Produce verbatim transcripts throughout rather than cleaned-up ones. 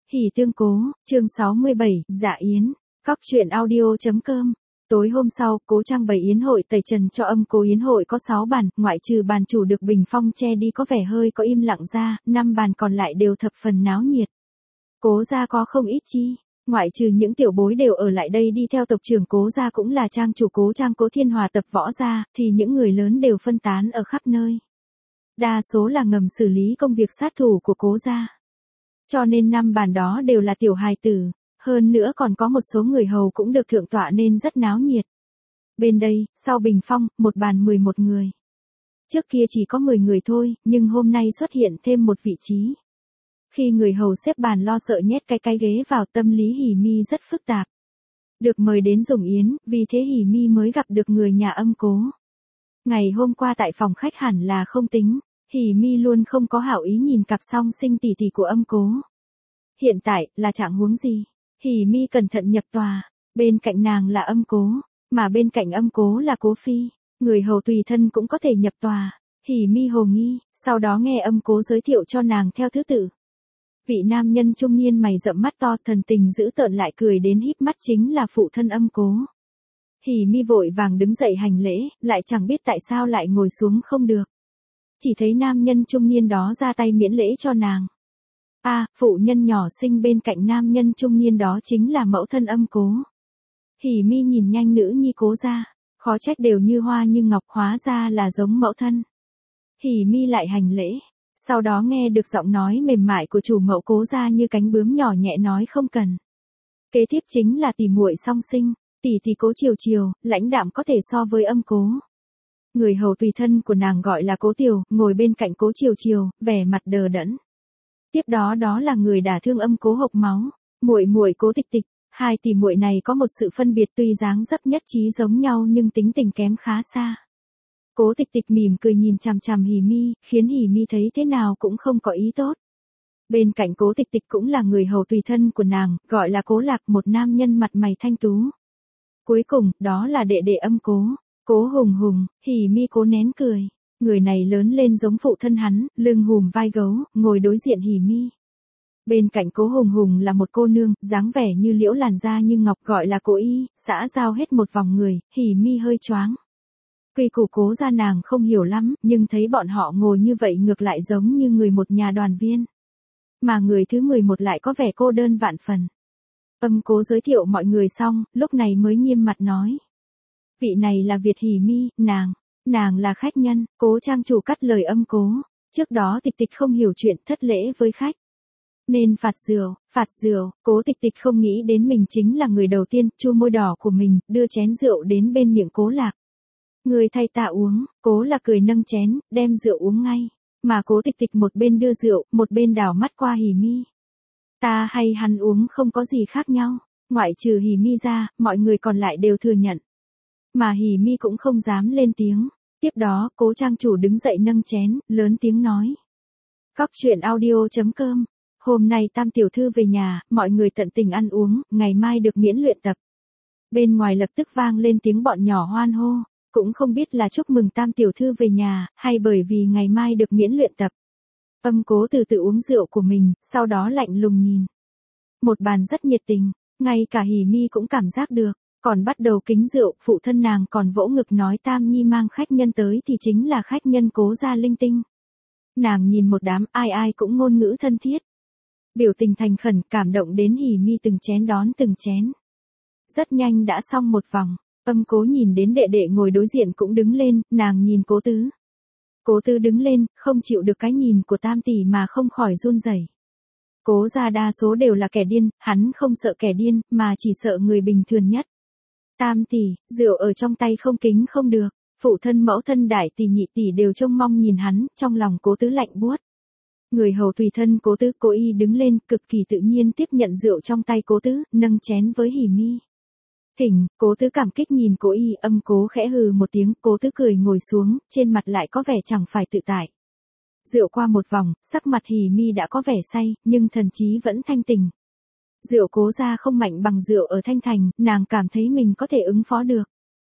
Hỉ tương cố, chương sáu mươi bảy, dạ yến, cóc truyện audio.com. Tối hôm sau, cố trang bày yến hội tẩy trần cho âm cố. Yến hội có sáu bàn, ngoại trừ bàn chủ được bình phong che đi có vẻ hơi có im lặng ra, năm bàn còn lại đều thập phần náo nhiệt. Cố gia có không ít chi, ngoại trừ những tiểu bối đều ở lại đây đi theo tộc trưởng cố gia cũng là trang chủ cố trang Cố Thiên Hòa tập võ gia, thì những người lớn đều phân tán ở khắp nơi. Đa số là ngầm xử lý công việc sát thủ của cố gia. Cho nên năm bàn đó đều là tiểu hài tử, hơn nữa còn có một số người hầu cũng được thượng tọa nên rất náo nhiệt. Bên đây, sau bình phong, một bàn mười một người. Trước kia chỉ có mười người thôi, nhưng hôm nay xuất hiện thêm một vị trí. Khi người hầu xếp bàn lo sợ nhét cái cái ghế vào, tâm lý Hỉ Mi rất phức tạp. Được mời đến dùng yến, vì thế Hỉ Mi mới gặp được người nhà âm cố. Ngày hôm qua tại phòng khách hẳn là không tính, Hỉ Mi luôn không có hảo ý nhìn cặp song sinh tỷ tỷ của âm cố. Hiện tại, là trạng huống gì? Hỉ Mi cẩn thận nhập tòa, bên cạnh nàng là âm cố, mà bên cạnh âm cố là cố phi, người hầu tùy thân cũng có thể nhập tòa. Hỉ Mi hồ nghi, sau đó nghe âm cố giới thiệu cho nàng theo thứ tự. Vị nam nhân trung niên mày rậm mắt to, thần tình dữ tợn lại cười đến híp mắt chính là phụ thân âm cố. Hỉ Mi vội vàng đứng dậy hành lễ, lại chẳng biết tại sao lại ngồi xuống không được. Chỉ thấy nam nhân trung niên đó ra tay miễn lễ cho nàng. A, à, phụ nhân nhỏ xinh bên cạnh nam nhân trung niên đó chính là mẫu thân âm cố. Hỉ Mi nhìn nhanh nữ nhi cố gia, khó trách đều như hoa như ngọc, hóa ra là giống mẫu thân. Hỉ Mi lại hành lễ, sau đó nghe được giọng nói mềm mại của chủ mẫu cố gia như cánh bướm nhỏ nhẹ nói không cần. Kế tiếp chính là tỷ muội song sinh, tỷ tỷ Cố Triều Triều, lãnh đạm có thể so với âm cố. Người hầu tùy thân của nàng gọi là Cố Tiểu, ngồi bên cạnh Cố Triều Triều, vẻ mặt đờ đẫn. Tiếp đó đó là người đả thương âm cố hộc máu, muội muội Cố Tịch Tịch. Hai tỷ muội này có một sự phân biệt, tuy dáng dấp nhất trí giống nhau nhưng tính tình kém khá xa. Cố Tịch Tịch mỉm cười nhìn chằm chằm Hỉ Mi, khiến Hỉ Mi thấy thế nào cũng không có ý tốt. Bên cạnh Cố Tịch Tịch cũng là người hầu tùy thân của nàng, gọi là Cố Lạc, một nam nhân mặt mày thanh tú. Cuối cùng, đó là đệ đệ âm cố, Cố Hùng Hùng. Hỉ Mi cố nén cười. Người này lớn lên giống phụ thân hắn, lưng hùm vai gấu, ngồi đối diện Hỉ Mi. Bên cạnh Cố Hùng Hùng là một cô nương, dáng vẻ như liễu, làn da như ngọc, gọi là Cố Y, xã giao hết một vòng người. Hỉ Mi hơi choáng. Quy củ cố gia nàng không hiểu lắm, nhưng thấy bọn họ ngồi như vậy ngược lại giống như người một nhà đoàn viên. Mà người thứ mười một lại có vẻ cô đơn vạn phần. Âm cố giới thiệu mọi người xong, lúc này mới nghiêm mặt nói. Vị này là Việt Hỉ Mi, nàng, nàng là khách nhân. Cố trang chủ cắt lời âm cố. Trước đó Tịch Tịch không hiểu chuyện, thất lễ với khách. Nên phạt rượu, phạt rượu. Cố Tịch Tịch không nghĩ đến mình chính là người đầu tiên, chu môi đỏ của mình, đưa chén rượu đến bên miệng Cố Lạc. Người thay ta uống. Cố Lạc cười nâng chén, đem rượu uống ngay. Mà Cố Tịch Tịch một bên đưa rượu, một bên đảo mắt qua Hỉ Mi. Ta hay hắn uống không có gì khác nhau. Ngoại trừ Hỉ Mi ra, mọi người còn lại đều thừa nhận. Mà Hỉ Mi cũng không dám lên tiếng. Tiếp đó, Cố trang chủ đứng dậy nâng chén, lớn tiếng nói. Cóc truyện audio.com. Hôm nay Tam tiểu thư về nhà, mọi người tận tình ăn uống, ngày mai được miễn luyện tập. Bên ngoài lập tức vang lên tiếng bọn nhỏ hoan hô. Cũng không biết là chúc mừng Tam tiểu thư về nhà, hay bởi vì ngày mai được miễn luyện tập. Âm cố từ từ uống rượu của mình, sau đó lạnh lùng nhìn. Một bàn rất nhiệt tình, ngay cả Hỉ Mi cũng cảm giác được. Còn bắt đầu kính rượu, phụ thân nàng còn vỗ ngực nói Tam nhi mang khách nhân tới thì chính là khách nhân Cố gia linh tinh. Nàng nhìn một đám, ai ai cũng ngôn ngữ thân thiết. Biểu tình thành khẩn, cảm động đến Hỉ Mi từng chén đón từng chén. Rất nhanh đã xong một vòng. Âm cố nhìn đến đệ đệ ngồi đối diện cũng đứng lên, nàng nhìn Cố Tứ. Cố Tứ đứng lên, không chịu được cái nhìn của Tam tỷ mà không khỏi run rẩy. Cố gia đa số đều là kẻ điên, hắn không sợ kẻ điên, mà chỉ sợ người bình thường nhất. Tam tỷ, rượu ở trong tay không kính không được. Phụ thân mẫu thân đại tỷ nhị tỷ đều trông mong nhìn hắn, trong lòng Cố Tứ lạnh buốt. Người hầu tùy thân Cố Tứ, Cố Y đứng lên, cực kỳ tự nhiên tiếp nhận rượu trong tay Cố Tứ, nâng chén với Hỉ Mi. Thỉnh. Cố Tứ cảm kích nhìn Cố Y, âm cố khẽ hừ một tiếng, Cố Tứ cười ngồi xuống, trên mặt lại có vẻ chẳng phải tự tại. Rượu qua một vòng, sắc mặt Hỉ Mi đã có vẻ say, nhưng thần trí vẫn thanh tỉnh. Rượu Cố gia không mạnh bằng rượu ở Thanh Thành, nàng cảm thấy mình có thể ứng phó được.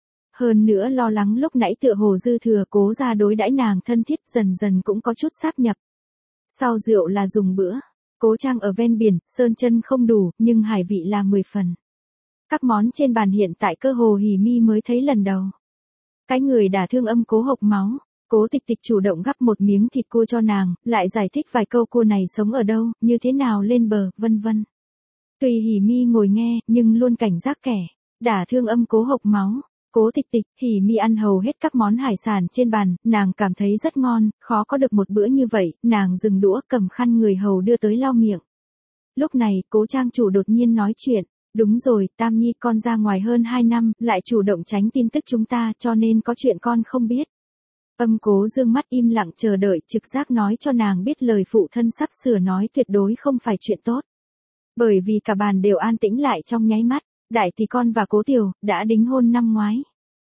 Hơn nữa lo lắng lúc nãy tựa hồ dư thừa, Cố gia đối đãi nàng thân thiết, dần dần cũng có chút sáp nhập. Sau rượu là dùng bữa. Cố Trang ở ven biển, sơn chân không đủ, nhưng hải vị là mười phần. Các món trên bàn hiện tại cơ hồ Hỉ Mi mới thấy lần đầu. Cái người đả thương âm Cố hộc máu. Cố Tịch Tịch chủ động gắp một miếng thịt cua cho nàng, lại giải thích vài câu cua này sống ở đâu, như thế nào lên bờ, vân vân. Tùy Hỉ Mi ngồi nghe, nhưng luôn cảnh giác kẻ đả thương âm Cố hộc máu. Cố Tịch Tịch, Hỉ Mi ăn hầu hết các món hải sản trên bàn, nàng cảm thấy rất ngon, khó có được một bữa như vậy, nàng dừng đũa cầm khăn người hầu đưa tới lau miệng. Lúc này, Cố Trang chủ đột nhiên nói chuyện, đúng rồi, Tam Nhi con ra ngoài hơn hai năm, lại chủ động tránh tin tức chúng ta cho nên có chuyện con không biết. Âm Cố dương mắt im lặng chờ đợi, trực giác nói cho nàng biết lời phụ thân sắp sửa nói tuyệt đối không phải chuyện tốt. Bởi vì cả bàn đều an tĩnh lại trong nháy mắt, Đại Tỷ con và Cố Tiểu đã đính hôn năm ngoái.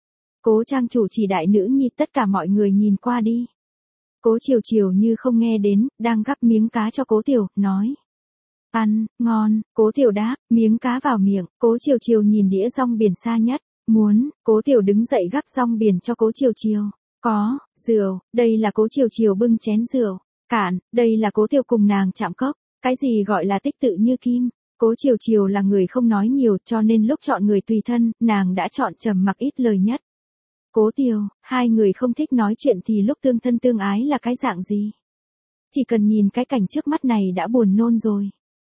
Cố Trang chủ chỉ đại nữ nhi, tất cả mọi người nhìn qua đi. Cố Triều Triều như không nghe đến, đang gắp miếng cá cho Cố Tiểu, nói. Ăn, ngon, Cố Tiểu đáp, miếng cá vào miệng, Cố Triều Triều nhìn đĩa rong biển xa nhất, muốn, Cố Tiểu đứng dậy gắp rong biển cho Cố Triều Triều. Có, rượu, đây là Cố Triều Triều bưng chén rượu, cạn, đây là Cố Tiểu cùng nàng chạm cốc, cái gì gọi là tích tự như kim. Cố Triều Triều là người không nói nhiều cho nên lúc chọn người tùy thân, nàng đã chọn trầm mặc ít lời nhất. Cố Tiểu, hai người không thích nói chuyện thì lúc tương thân tương ái là cái dạng gì? Chỉ cần nhìn cái cảnh trước mắt này đã buồn nôn rồi.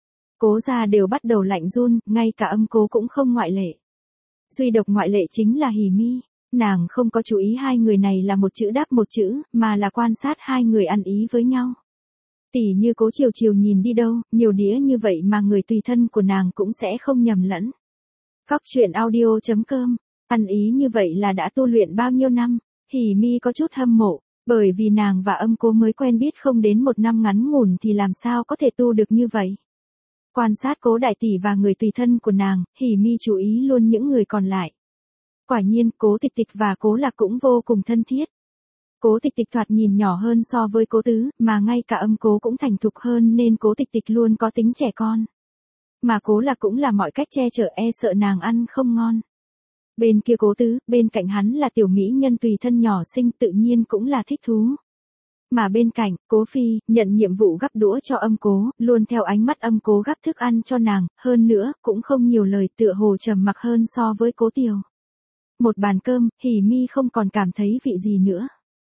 Cố gia đều bắt đầu lạnh run, ngay cả âm Cố cũng không ngoại lệ. Duy độc ngoại lệ chính là Hỉ Mi, nàng không có chú ý hai người này là một chữ đáp một chữ, mà là quan sát hai người ăn ý với nhau. Tỉ như Cố Triều Triều nhìn đi đâu, nhiều đĩa như vậy mà người tùy thân của nàng cũng sẽ không nhầm lẫn. Góc truyện audio chấm com, ăn ý như vậy là đã tu luyện bao nhiêu năm, Hỉ Mi có chút hâm mộ, bởi vì nàng và âm Cố mới quen biết không đến một năm ngắn ngủn thì làm sao có thể tu được như vậy. Quan sát Cố Đại Tỷ và người tùy thân của nàng, Hỉ Mi chú ý luôn những người còn lại. Quả nhiên, Cố Tịch Tịch và Cố Lạc cũng vô cùng thân thiết. Cố Tịch Tịch thoạt nhìn nhỏ hơn so với Cố Tứ, mà ngay cả âm Cố cũng thành thục hơn nên Cố Tịch Tịch luôn có tính trẻ con. Mà Cố Lạc cũng là mọi cách che chở e sợ nàng ăn không ngon. Bên kia Cố Tứ, bên cạnh hắn là tiểu mỹ nhân tùy thân nhỏ xinh tự nhiên cũng là thích thú. Mà bên cạnh, Cố Phi, nhận nhiệm vụ gắp đũa cho âm Cố, luôn theo ánh mắt âm Cố gắp thức ăn cho nàng, hơn nữa, cũng không nhiều lời tựa hồ trầm mặc hơn so với Cố Tiểu. Một bàn cơm, Hỉ Mi không còn cảm thấy vị gì nữa.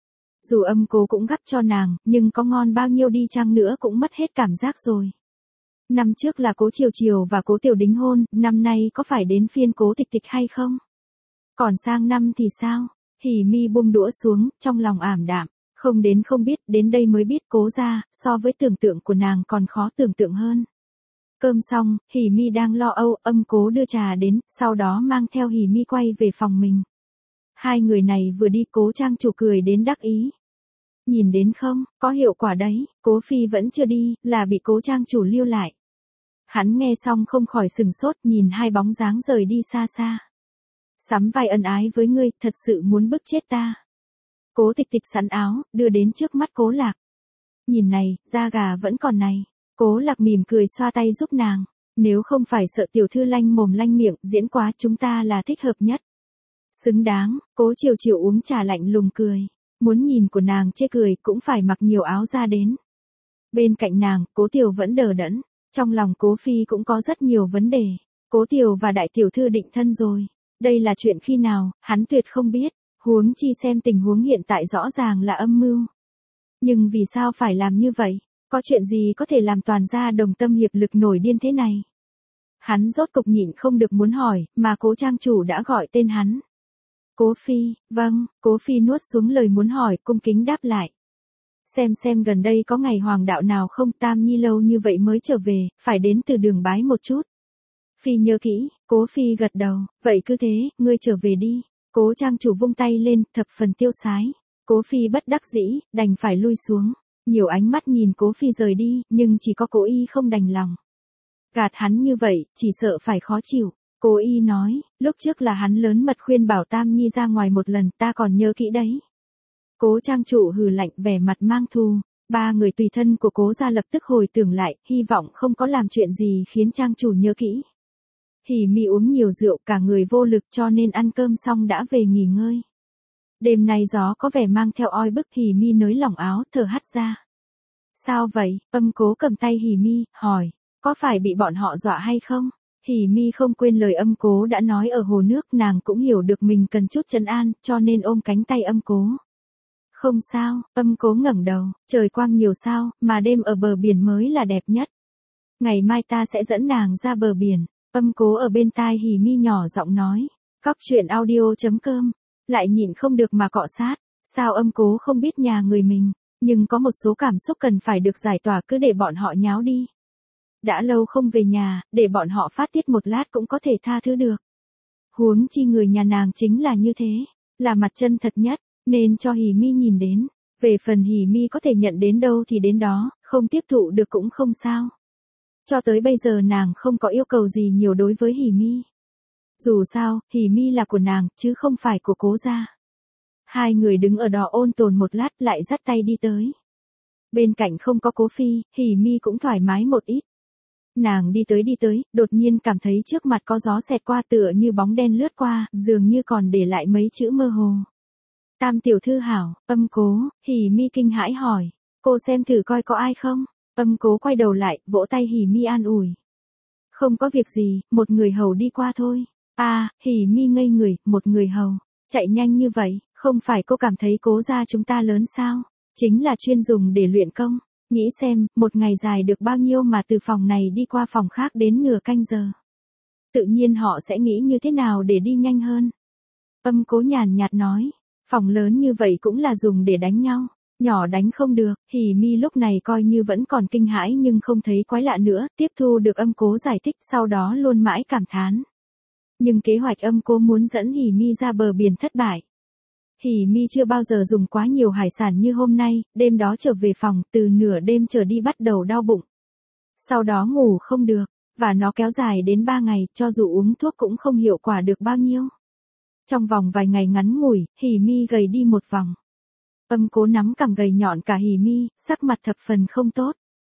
Dù âm Cố cũng gắp cho nàng, nhưng có ngon bao nhiêu đi chăng nữa cũng mất hết cảm giác rồi. Năm trước là Cố Triều Triều và Cố Tiểu đính hôn, năm nay có phải đến phiên Cố Tịch Tịch hay không? Còn sang năm thì sao? Hỉ Mi buông đũa xuống, trong lòng ảm đạm, không đến không biết, đến đây mới biết Cố gia, so với tưởng tượng của nàng còn khó tưởng tượng hơn. Cơm xong, Hỉ Mi đang lo âu, âm Cố đưa trà đến, sau đó mang theo Hỉ Mi quay về phòng mình. Hai người này vừa đi Cố Trang chủ cười đến đắc ý. Nhìn đến không, có hiệu quả đấy, Cố Phi vẫn chưa đi, là bị Cố Trang chủ lưu lại. Hắn nghe xong không khỏi sừng sốt, nhìn hai bóng dáng rời đi xa xa. Sắm vai ân ái với ngươi, thật sự muốn bức chết ta. Cố Tịch Tịch sắn áo, đưa đến trước mắt Cố Lạc. Nhìn này, da gà vẫn còn này. Cố Lạc mỉm cười xoa tay giúp nàng. Nếu không phải sợ tiểu thư lanh mồm lanh miệng, diễn quá chúng ta là thích hợp nhất. Xứng đáng, Cố Triều Triều uống trà lạnh lùng cười. Muốn nhìn của nàng chê cười cũng phải mặc nhiều áo ra đến. Bên cạnh nàng, Cố Tiểu vẫn đờ đẫn. Trong lòng Cố Phi cũng có rất nhiều vấn đề. Cố Tiểu và đại tiểu thư định thân rồi. Đây là chuyện khi nào, hắn tuyệt không biết. Huống chi xem tình huống hiện tại rõ ràng là âm mưu. Nhưng vì sao phải làm như vậy? Có chuyện gì có thể làm toàn gia đồng tâm hiệp lực nổi điên thế này? Hắn rốt cục nhịn không được muốn hỏi, mà Cố Trang chủ đã gọi tên hắn. Cố Phi, vâng, Cố Phi nuốt xuống lời muốn hỏi, cung kính đáp lại. Xem xem gần đây có ngày hoàng đạo nào không, Tam Nhi lâu như vậy mới trở về, phải đến từ Đường bái một chút. Phi nhớ kỹ, Cố Phi gật đầu, vậy cứ thế, ngươi trở về đi. Cố Trang chủ vung tay lên, thập phần tiêu sái. Cố Phi bất đắc dĩ, đành phải lui xuống. Nhiều ánh mắt nhìn Cố Phi rời đi, nhưng chỉ có Cố Y không đành lòng. Gạt hắn như vậy, chỉ sợ phải khó chịu. Cố Y nói, lúc trước là hắn lớn mật khuyên bảo Tam Nhi ra ngoài một lần, ta còn nhớ kỹ đấy. Cố Trang chủ hừ lạnh, vẻ mặt mang thù. Ba người tùy thân của Cố gia lập tức hồi tưởng lại, hy vọng không có làm chuyện gì khiến Trang chủ nhớ kỹ. Hỉ Mi uống nhiều rượu, cả người vô lực cho nên ăn cơm xong đã về nghỉ ngơi. Đêm nay gió có vẻ mang theo oi bức, Hỉ Mi nới lỏng áo, thở hắt ra. Sao vậy? Âm Cố cầm tay Hỉ Mi, hỏi, có phải bị bọn họ dọa hay không? Hỉ Mi không quên lời Âm Cố đã nói ở hồ nước, nàng cũng hiểu được mình cần chút trấn an, cho nên ôm cánh tay Âm Cố. Không sao, Âm Cố ngẩng đầu, trời quang nhiều sao, mà đêm ở bờ biển mới là đẹp nhất. Ngày mai ta sẽ dẫn nàng ra bờ biển. Âm Cố ở bên tai Hỉ Mi nhỏ giọng nói. Cóc truyện audio chấm com, lại nhịn không được mà cọ sát. Sao Âm Cố không biết nhà người mình, nhưng có một số cảm xúc cần phải được giải tỏa, cứ để bọn họ nháo đi. Đã lâu không về nhà, để bọn họ phát tiết một lát cũng có thể tha thứ được. Huống chi người nhà nàng chính là như thế, là mặt chân thật nhất, nên cho Hỉ Mi nhìn đến. Về phần Hỉ Mi có thể nhận đến đâu thì đến đó, không tiếp thụ được cũng không sao. Cho tới bây giờ nàng không có yêu cầu gì nhiều đối với Hỉ Mi. Dù sao, Hỉ Mi là của nàng, chứ không phải của Cố gia. Hai người đứng ở đó ôn tồn một lát lại dắt tay đi tới. Bên cạnh không có Cố Phi, Hỉ Mi cũng thoải mái một ít. Nàng đi tới đi tới, đột nhiên cảm thấy trước mặt có gió xẹt qua, tựa như bóng đen lướt qua, dường như còn để lại mấy chữ mơ hồ. Tam tiểu thư hảo, Âm Cố. Hỉ Mi kinh hãi hỏi, cô xem thử coi có ai không? Âm Cố quay đầu lại, vỗ tay Hỉ Mi an ủi. Không có việc gì, một người hầu đi qua thôi. À, Hỉ Mi ngây người, một người hầu. Chạy nhanh như vậy, không phải cô cảm thấy Cố gia chúng ta lớn sao? Chính là chuyên dùng để luyện công. Nghĩ xem, một ngày dài được bao nhiêu mà từ phòng này đi qua phòng khác đến nửa canh giờ. Tự nhiên họ sẽ nghĩ như thế nào để đi nhanh hơn. Âm Cố nhàn nhạt nói, phòng lớn như vậy cũng là dùng để đánh nhau. Nhỏ đánh không được. Hỉ Mi lúc này coi như vẫn còn kinh hãi nhưng không thấy quái lạ nữa, tiếp thu được Âm Cố giải thích, sau đó luôn mãi cảm thán. Nhưng kế hoạch Âm Cố muốn dẫn Hỉ Mi ra bờ biển thất bại. Hỉ Mi chưa bao giờ dùng quá nhiều hải sản như hôm nay, đêm đó trở về phòng, từ nửa đêm trở đi bắt đầu đau bụng. Sau đó ngủ không được, và nó kéo dài đến ba ngày, cho dù uống thuốc cũng không hiệu quả được bao nhiêu. Trong vòng vài ngày ngắn ngủi, Hỉ Mi gầy đi một vòng. Âm Cố nắm cằm gầy nhọn cả Hỉ Mi, sắc mặt thập phần không tốt.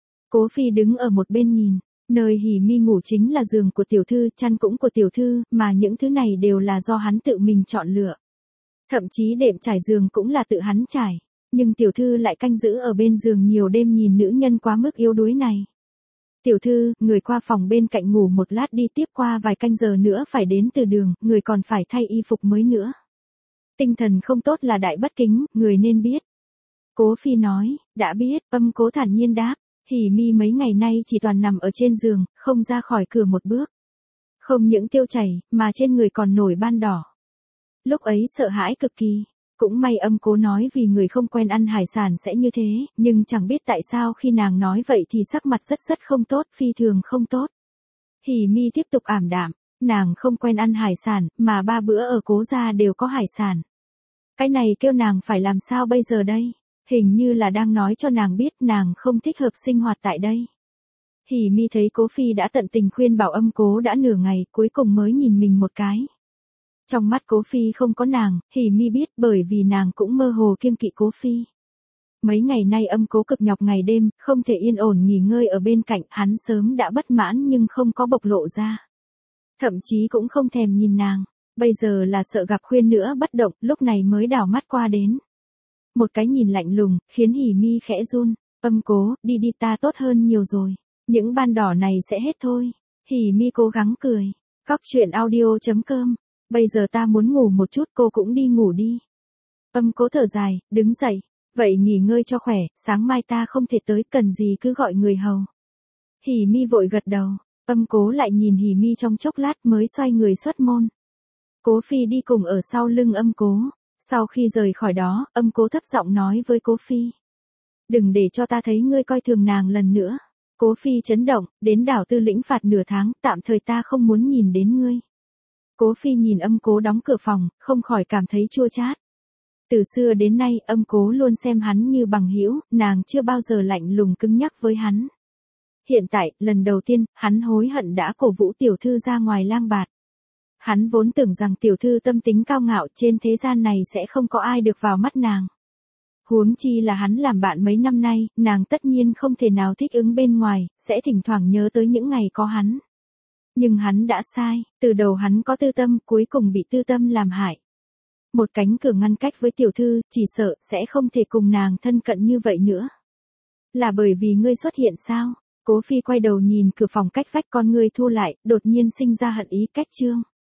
Cố Phi đứng ở một bên nhìn, nơi Hỉ Mi ngủ chính là giường của tiểu thư, chăn cũng của tiểu thư, mà những thứ này đều là do hắn tự mình chọn lựa. Thậm chí đệm trải giường cũng là tự hắn trải, nhưng tiểu thư lại canh giữ ở bên giường nhiều đêm nhìn nữ nhân quá mức yếu đuối này. Tiểu thư, người qua phòng bên cạnh ngủ một lát đi, tiếp qua vài canh giờ nữa phải đến từ đường, người còn phải thay y phục mới nữa. Tinh thần không tốt là đại bất kính, người nên biết. Cố Phi nói, đã biết. Âm Cố thản nhiên đáp. Hỉ Mi mấy ngày nay chỉ toàn nằm ở trên giường, không ra khỏi cửa một bước. Không những tiêu chảy, mà trên người còn nổi ban đỏ. Lúc ấy sợ hãi cực kỳ. Cũng may Âm Cố nói vì người không quen ăn hải sản sẽ như thế, nhưng chẳng biết tại sao khi nàng nói vậy thì sắc mặt rất rất không tốt, phi thường không tốt. Hỉ Mi tiếp tục ảm đạm, nàng không quen ăn hải sản, mà ba bữa ở Cố gia đều có hải sản. Cái này kêu nàng phải làm sao bây giờ đây? Hình như là đang nói cho nàng biết nàng không thích hợp sinh hoạt tại đây. Hỉ Mi thấy Cố Phi đã tận tình khuyên bảo Âm Cố đã nửa ngày, cuối cùng mới nhìn mình một cái. Trong mắt Cố Phi không có nàng, Hỉ Mi biết, bởi vì nàng cũng mơ hồ kiêng kỵ Cố Phi. Mấy ngày nay Âm Cố cực nhọc ngày đêm, không thể yên ổn nghỉ ngơi ở bên cạnh, hắn sớm đã bất mãn nhưng không có bộc lộ ra. Thậm chí cũng không thèm nhìn nàng, bây giờ là sợ gặp khuyên nữa bất động, lúc này mới đảo mắt qua đến. Một cái nhìn lạnh lùng, khiến Hỉ Mi khẽ run. Âm Cố, đi đi, ta tốt hơn nhiều rồi. Những ban đỏ này sẽ hết thôi. Hỉ Mi cố gắng cười. Cóc truyện audio chấm com. Bây giờ ta muốn ngủ một chút, cô cũng đi ngủ đi. Âm Cố thở dài, đứng dậy. Vậy nghỉ ngơi cho khỏe, sáng mai ta không thể tới, cần gì cứ gọi người hầu. Hỉ Mi vội gật đầu. Âm Cố lại nhìn Hỉ Mi trong chốc lát mới xoay người xuất môn. Cố Phi đi cùng ở sau lưng Âm Cố. Sau khi rời khỏi đó, Âm Cố thấp giọng nói với Cố Phi. Đừng để cho ta thấy ngươi coi thường nàng lần nữa. Cố Phi chấn động, đến đảo Tư lĩnh phạt nửa tháng, tạm thời ta không muốn nhìn đến ngươi. Cố Phi nhìn Âm Cố đóng cửa phòng, không khỏi cảm thấy chua chát. Từ xưa đến nay, Âm Cố luôn xem hắn như bằng hữu, nàng chưa bao giờ lạnh lùng cứng nhắc với hắn. Hiện tại, lần đầu tiên, hắn hối hận đã cổ vũ tiểu thư ra ngoài lang bạt. Hắn vốn tưởng rằng tiểu thư tâm tính cao ngạo, trên thế gian này sẽ không có ai được vào mắt nàng. Huống chi là hắn làm bạn mấy năm nay, nàng tất nhiên không thể nào thích ứng bên ngoài, sẽ thỉnh thoảng nhớ tới những ngày có hắn. Nhưng hắn đã sai, từ đầu hắn có tư tâm, cuối cùng bị tư tâm làm hại. Một cánh cửa ngăn cách với tiểu thư, chỉ sợ sẽ không thể cùng nàng thân cận như vậy nữa. Là bởi vì ngươi xuất hiện sao? Cố Phi quay đầu nhìn cửa phòng cách vách, con ngươi thu lại, đột nhiên sinh ra hận ý. Cách chương